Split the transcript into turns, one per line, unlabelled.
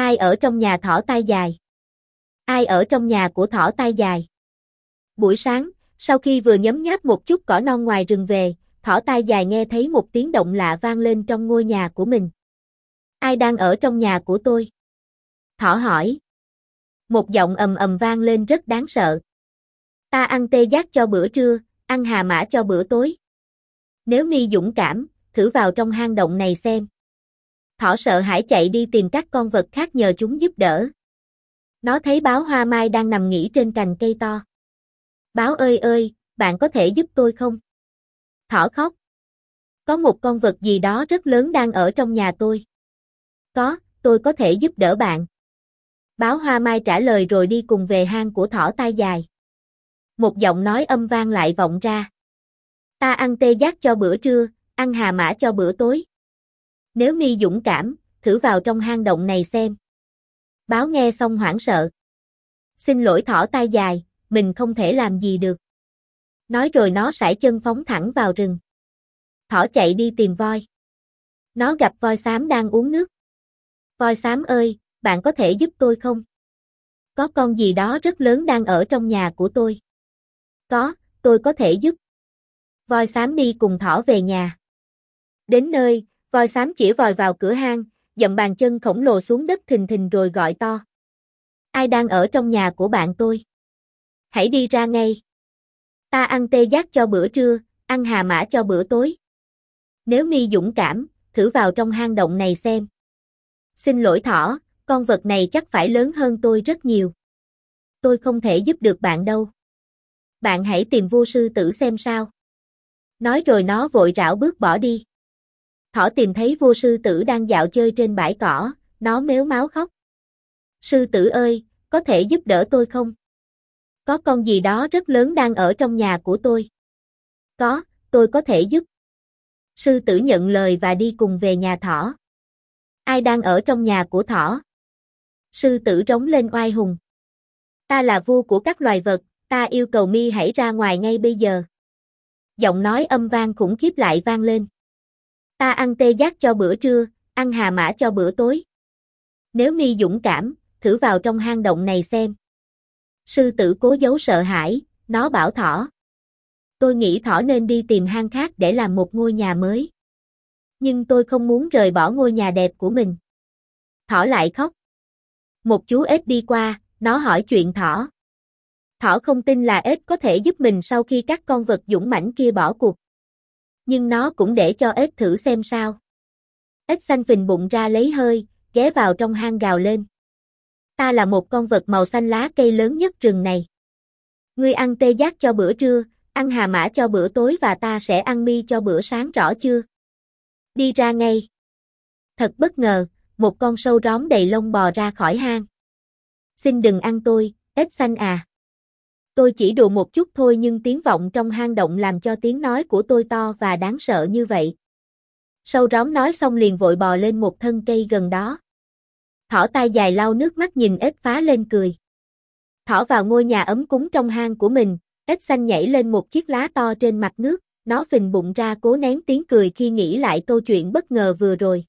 Ai ở trong nhà thỏ tai dài? Ai ở trong nhà của thỏ tai dài? Buổi sáng, sau khi vừa nhấm nháp một chút cỏ non ngoài rừng về, thỏ tai dài nghe thấy một tiếng động lạ vang lên trong ngôi nhà của mình. Ai đang ở trong nhà của tôi? Thỏ hỏi. Một giọng ầm ầm vang lên rất đáng sợ. Ta ăn tê giác cho bữa trưa, ăn hà mã cho bữa tối. Nếu mi dũng cảm, thử vào trong hang động này xem. Thỏ sợ hãi chạy đi tìm các con vật khác nhờ chúng giúp đỡ. Nó thấy báo hoa mai đang nằm nghỉ trên cành cây to. Báo ơi ơi, bạn có thể giúp tôi không? Thỏ khóc. Có một con vật gì đó rất lớn đang ở trong nhà tôi. Có, tôi có thể giúp đỡ bạn. Báo hoa mai trả lời rồi đi cùng về hang của thỏ tai dài. Một giọng nói âm vang lại vọng ra. Ta ăn tê giác cho bữa trưa, ăn hà mã cho bữa tối. Nếu mi dũng cảm, thử vào trong hang động này xem. Báo nghe xong hoảng sợ. Xin lỗi thỏ tai dài, mình không thể làm gì được. Nói rồi nó sải chân phóng thẳng vào rừng. Thỏ chạy đi tìm voi. Nó gặp voi xám đang uống nước. Voi xám ơi, bạn có thể giúp tôi không? Có con gì đó rất lớn đang ở trong nhà của tôi. Có, tôi có thể giúp. Voi xám đi cùng thỏ về nhà. Đến nơi, voi xám chĩa vòi vào cửa hang, dậm bàn chân khổng lồ xuống đất thình thình rồi gọi to. Ai đang ở trong nhà của bạn tôi? Hãy đi ra ngay. Ta ăn tê giác cho bữa trưa, ăn hà mã cho bữa tối. Nếu mi dũng cảm, thử vào trong hang động này xem. Xin lỗi thỏ, con vật này chắc phải lớn hơn tôi rất nhiều. Tôi không thể giúp được bạn đâu. Bạn hãy tìm vua sư tử xem sao. Nói rồi nó vội rảo bước bỏ đi. Thỏ tìm thấy vua sư tử đang dạo chơi trên bãi cỏ, nó mếu máo khóc. Sư tử ơi, có thể giúp đỡ tôi không? Có con gì đó rất lớn đang ở trong nhà của tôi. Có, tôi có thể giúp. Sư tử nhận lời và đi cùng về nhà thỏ. Ai đang ở trong nhà của thỏ? Sư tử rống lên oai hùng. Ta là vua của các loài vật, ta yêu cầu mi hãy ra ngoài ngay bây giờ. Giọng nói âm vang khủng khiếp lại vang lên. Ta ăn tê giác cho bữa trưa, ăn hà mã cho bữa tối. Nếu mi dũng cảm, thử vào trong hang động này xem. Sư tử cố giấu sợ hãi, nó bảo thỏ. Tôi nghĩ thỏ nên đi tìm hang khác để làm một ngôi nhà mới. Nhưng tôi không muốn rời bỏ ngôi nhà đẹp của mình. Thỏ lại khóc. Một chú ếch đi qua, nó hỏi chuyện thỏ. Thỏ không tin là ếch có thể giúp mình sau khi các con vật dũng mãnh kia bỏ cuộc. Nhưng nó cũng để cho ếch thử xem sao. Ếch xanh phình bụng ra lấy hơi, ghé vào trong hang gào lên. Ta là một con vật màu xanh lá cây lớn nhất rừng này. Ngươi ăn tê giác cho bữa trưa, ăn hà mã cho bữa tối và ta sẽ ăn mi cho bữa sáng, rõ chưa? Đi ra ngay. Thật bất ngờ, một con sâu róm đầy lông bò ra khỏi hang. Xin đừng ăn tôi, ếch xanh à. Tôi chỉ đùa một chút thôi nhưng tiếng vọng trong hang động làm cho tiếng nói của tôi to và đáng sợ như vậy. Sâu róm nói xong liền vội bò lên một thân cây gần đó. Thỏ tai dài lau nước mắt nhìn ếch phá lên cười. Thỏ vào ngôi nhà ấm cúng trong hang của mình, ếch xanh nhảy lên một chiếc lá to trên mặt nước, nó phình bụng ra cố nén tiếng cười khi nghĩ lại câu chuyện bất ngờ vừa rồi.